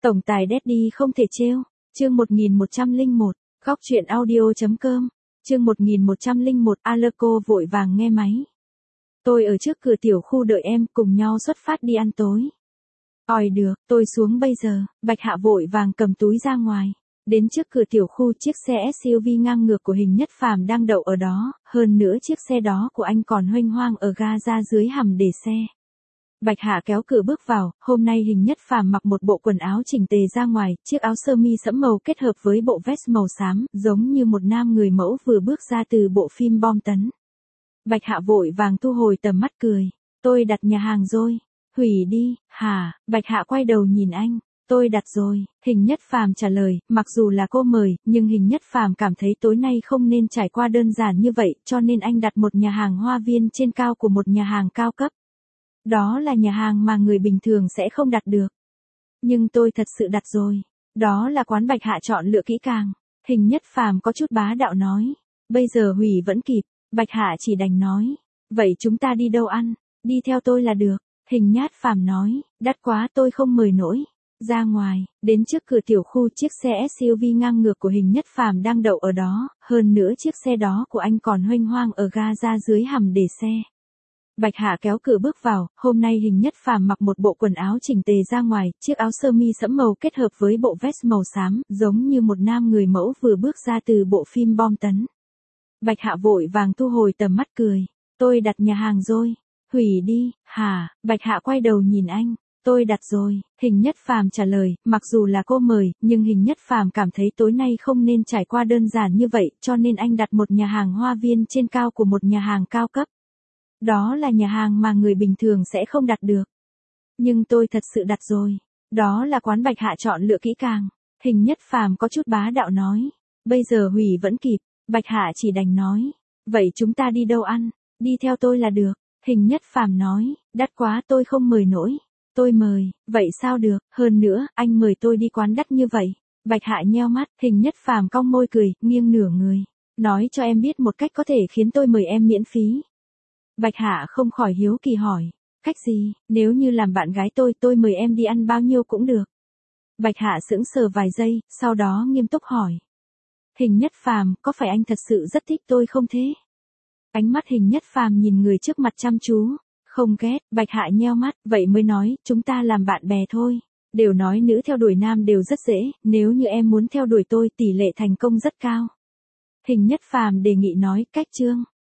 Tổng tài Daddy không thể trêu. Chương 1101, góc truyện audio.com. Chương 1101, Aleco vội vàng nghe máy. Tôi ở trước cửa tiểu khu đợi em, cùng nhau xuất phát đi ăn tối. Được, tôi xuống bây giờ. Bạch Hạ vội vàng cầm túi ra ngoài. Đến trước cửa tiểu khu, chiếc xe SUV ngang ngược của Hình Nhất Phàm đang đậu ở đó, hơn nữa chiếc xe đó của anh còn huênh hoang ở ga ra dưới hầm để xe. Bạch Hạ kéo cửa bước vào, hôm nay Hình Nhất Phàm mặc một bộ quần áo chỉnh tề ra ngoài, chiếc áo sơ mi sẫm màu kết hợp với bộ vest màu xám, giống như một nam người mẫu vừa bước ra từ bộ phim bom tấn. Bạch Hạ vội vàng thu hồi tầm mắt cười. Tôi đặt nhà hàng rồi. Hủy đi, hả? Bạch Hạ quay đầu nhìn anh. Tôi đặt rồi, Hình Nhất Phàm trả lời, mặc dù là cô mời, nhưng Hình Nhất Phàm cảm thấy tối nay không nên trải qua đơn giản như vậy, cho nên anh đặt một nhà hàng hoa viên trên cao của một nhà hàng cao cấp. Đó là nhà hàng mà người bình thường sẽ không đặt được. Nhưng tôi thật sự đặt rồi. Đó là quán Bạch Hạ chọn lựa kỹ càng. Hình Nhất Phàm có chút bá đạo nói. Bây giờ hủy vẫn kịp. Bạch Hạ chỉ đành nói. Vậy chúng ta đi đâu ăn? Đi theo tôi là được. Hình Nhất Phàm nói. Đắt quá tôi không mời nổi. Ra ngoài, đến trước cửa tiểu khu, chiếc xe SUV ngang ngược của Hình Nhất Phàm đang đậu ở đó, hơn nữa chiếc xe đó của anh còn huênh hoang ở ga ra dưới hầm để xe. Bạch Hạ kéo cửa bước vào, hôm nay Hình Nhất Phàm mặc một bộ quần áo chỉnh tề ra ngoài, chiếc áo sơ mi sẫm màu kết hợp với bộ vest màu xám, giống như một nam người mẫu vừa bước ra từ bộ phim bom tấn. Bạch Hạ vội vàng thu hồi tầm mắt cười. Tôi đặt nhà hàng rồi. Hủy đi, hả? Bạch Hạ quay đầu nhìn anh. Tôi đặt rồi, Hình Nhất Phàm trả lời, mặc dù là cô mời, nhưng Hình Nhất Phàm cảm thấy tối nay không nên trải qua đơn giản như vậy, cho nên anh đặt một nhà hàng hoa viên trên cao của một nhà hàng cao cấp. Đó là nhà hàng mà người bình thường sẽ không đặt được. Nhưng tôi thật sự đặt rồi. Đó là quán Bạch Hạ chọn lựa kỹ càng. Hình Nhất Phàm có chút bá đạo nói. Bây giờ hủy vẫn kịp. Bạch Hạ chỉ đành nói. Vậy chúng ta đi đâu ăn? Đi theo tôi là được. Hình Nhất Phàm nói. Đắt quá tôi không mời nổi. Tôi mời. Vậy sao được? Hơn nữa, anh mời tôi đi quán đắt như vậy. Bạch Hạ nheo mắt. Hình Nhất Phàm cong môi cười, nghiêng nửa người. Nói cho em biết một cách có thể khiến tôi mời em miễn phí. Bạch Hạ không khỏi hiếu kỳ hỏi. Cách gì? Nếu như làm bạn gái tôi mời em đi ăn bao nhiêu cũng được. Bạch Hạ sững sờ vài giây, sau đó nghiêm túc hỏi. Hình Nhất Phàm, có phải anh thật sự rất thích tôi không thế? Ánh mắt Hình Nhất Phàm nhìn người trước mặt chăm chú. Không ghét, Bạch Hạ nheo mắt, vậy mới nói, chúng ta làm bạn bè thôi. Đều nói nữ theo đuổi nam đều rất dễ, nếu như em muốn theo đuổi tôi tỷ lệ thành công rất cao. Hình Nhất Phàm đề nghị nói, cách chương.